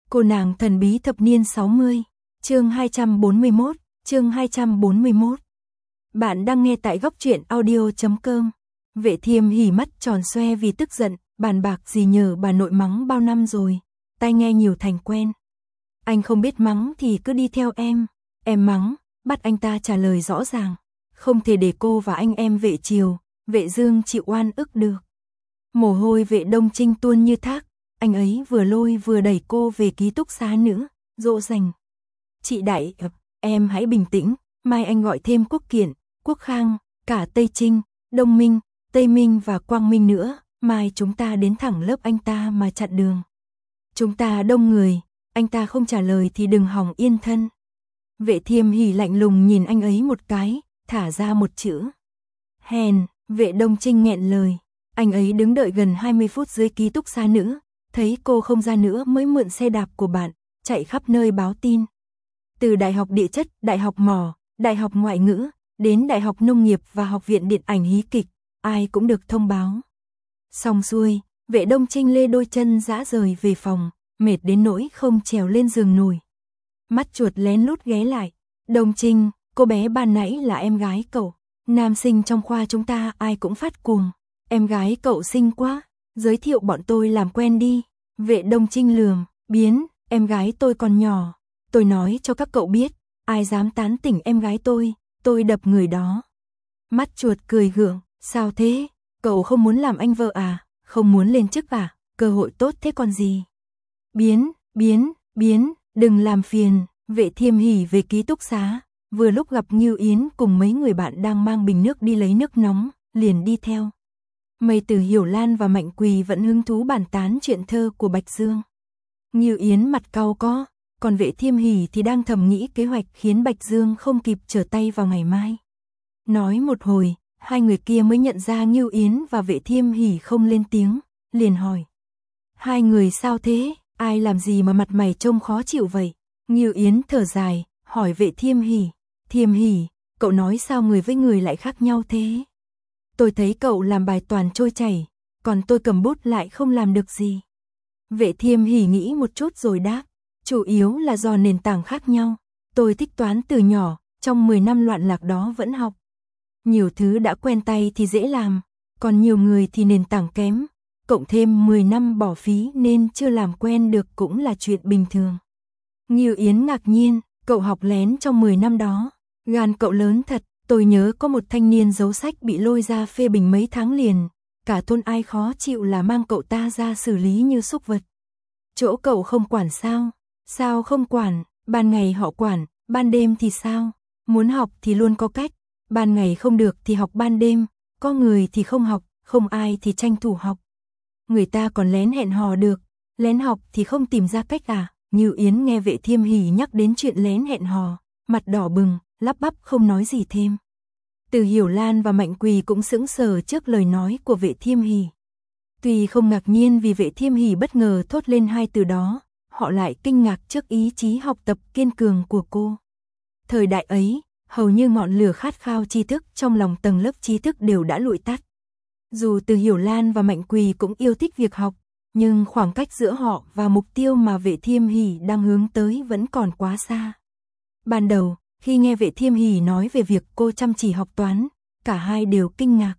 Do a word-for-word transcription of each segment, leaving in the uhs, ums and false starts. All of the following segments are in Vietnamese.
Cô nàng thần bí thập niên sáu mươi, chương hai trăm bốn mươi mốt, chương hai trăm bốn mươi mốt. Bạn đang nghe tại góc truyện audio chấm com. Vệ Thiêm hỉ mắt tròn xoe vì tức giận, bàn bạc gì nhờ bà nội mắng bao năm rồi, tai nghe nhiều thành quen. Anh không biết mắng thì cứ đi theo em, em mắng, bắt anh ta trả lời rõ ràng, không thể để cô và anh em Vệ Triều, Vệ Dương chịu oan ức được. Mồ hôi Vệ Đông Trinh tuôn như thác, anh ấy vừa lôi vừa đẩy cô về ký túc xá nữa, dỗ dành. Chị Đại, em hãy bình tĩnh, mai anh gọi thêm Quốc Kiện, Quốc Khang, cả Tây Trinh, Đông Minh, Tây Minh và Quang Minh nữa, mai chúng ta đến thẳng lớp anh ta mà chặn đường. Chúng ta đông người, anh ta không trả lời thì đừng hòng yên thân. Vệ Thiêm hỉ lạnh lùng nhìn anh ấy một cái, thả ra một chữ. Hèn, Vệ Đông Trinh nghẹn lời, anh ấy đứng đợi gần hai mươi phút dưới ký túc xá nữa, thấy cô không ra nữa mới mượn xe đạp của bạn, chạy khắp nơi báo tin. Từ Đại học Địa chất, Đại học Mỏ, Đại học Ngoại ngữ, đến Đại học Nông nghiệp và Học viện Điện ảnh Hí kịch, ai cũng được thông báo. Xong xuôi, Vệ Đông Trinh lê đôi chân rã rời về phòng, mệt đến nỗi không trèo lên giường nổi. Mắt chuột lén lút ghé lại, Đông Trinh, cô bé ban nãy là em gái cậu, nam sinh trong khoa chúng ta ai cũng phát cuồng, em gái cậu xinh quá, giới thiệu bọn tôi làm quen đi. Vệ Đông Trinh lườm, biến, em gái tôi còn nhỏ, tôi nói cho các cậu biết, ai dám tán tỉnh em gái tôi, tôi đập người đó. Mắt chuột cười gượng, sao thế, cậu không muốn làm anh vợ à, không muốn lên chức à, cơ hội tốt thế còn gì. Biến, biến, biến, đừng làm phiền. Vệ Thiêm hỉ về ký túc xá, vừa lúc gặp Ngưu Yến cùng mấy người bạn đang mang bình nước đi lấy nước nóng, liền đi theo. Mây Tử, Hiểu Lan và Mạnh Quỳ vẫn hứng thú bàn tán chuyện thơ của Bạch Dương. Ngưu Yến mặt cau có, còn Vệ Thiêm hỉ thì đang thầm nghĩ kế hoạch khiến Bạch Dương không kịp trở tay vào ngày mai. Nói một hồi, hai người kia mới nhận ra Ngưu Yến và Vệ Thiêm hỉ không lên tiếng, liền hỏi. Hai người sao thế, ai làm gì mà mặt mày trông khó chịu vậy? Ngưu Yến thở dài, hỏi Vệ Thiêm hỉ, Thiêm hỉ, cậu nói sao người với người lại khác nhau thế? Tôi thấy cậu làm bài toàn trôi chảy, còn tôi cầm bút lại không làm được gì. Vệ Thiêm hỉ nghĩ một chút rồi đáp, chủ yếu là do nền tảng khác nhau. Tôi thích toán từ nhỏ, trong mười năm loạn lạc đó vẫn học. Nhiều thứ đã quen tay thì dễ làm, còn nhiều người thì nền tảng kém, cộng thêm mười năm bỏ phí nên chưa làm quen được cũng là chuyện bình thường. Ngưu Yến ngạc nhiên, cậu học lén trong mười năm đó, gan cậu lớn thật. Tôi nhớ có một thanh niên giấu sách bị lôi ra phê bình mấy tháng liền, cả thôn ai khó chịu là mang cậu ta ra xử lý như súc vật. Chỗ cậu không quản sao? Sao không quản, ban ngày họ quản, ban đêm thì sao? Muốn học thì luôn có cách, ban ngày không được thì học ban đêm, có người thì không học, không ai thì tranh thủ học. Người ta còn lén hẹn hò được, lén học thì không tìm ra cách à? Ngưu Yến nghe Vệ Thiêm hỉ nhắc đến chuyện lén hẹn hò, mặt đỏ bừng, lắp bắp không nói gì thêm. Từ Hiểu Lan và Mạnh Quỳ cũng sững sờ trước lời nói của Vệ Thiêm hỉ. Tuy không ngạc nhiên vì Vệ Thiêm hỉ bất ngờ thốt lên hai từ đó, họ lại kinh ngạc trước ý chí học tập kiên cường của cô. Thời đại ấy, hầu như ngọn lửa khát khao tri thức trong lòng tầng lớp trí thức đều đã lụi tắt. Dù Từ Hiểu Lan và Mạnh Quỳ cũng yêu thích việc học, nhưng khoảng cách giữa họ và mục tiêu mà Vệ Thiêm hỉ đang hướng tới vẫn còn quá xa. Ban đầu, khi nghe Vệ Thiêm hỉ nói về việc cô chăm chỉ học toán, cả hai đều kinh ngạc.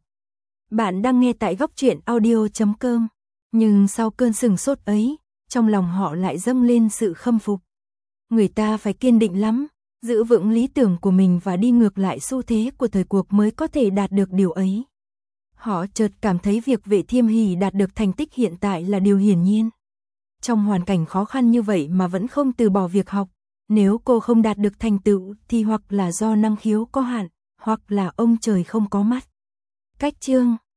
Bạn đang nghe tại góc truyện audio chấm com, nhưng sau cơn sửng sốt ấy, trong lòng họ lại dâng lên sự khâm phục. Người ta phải kiên định lắm, giữ vững lý tưởng của mình và đi ngược lại xu thế của thời cuộc mới có thể đạt được điều ấy. Họ chợt cảm thấy việc Vệ Thiêm hỉ đạt được thành tích hiện tại là điều hiển nhiên. Trong hoàn cảnh khó khăn như vậy mà vẫn không từ bỏ việc học, nếu cô không đạt được thành tựu thì hoặc là do năng khiếu có hạn, hoặc là ông trời không có mắt. Cách chương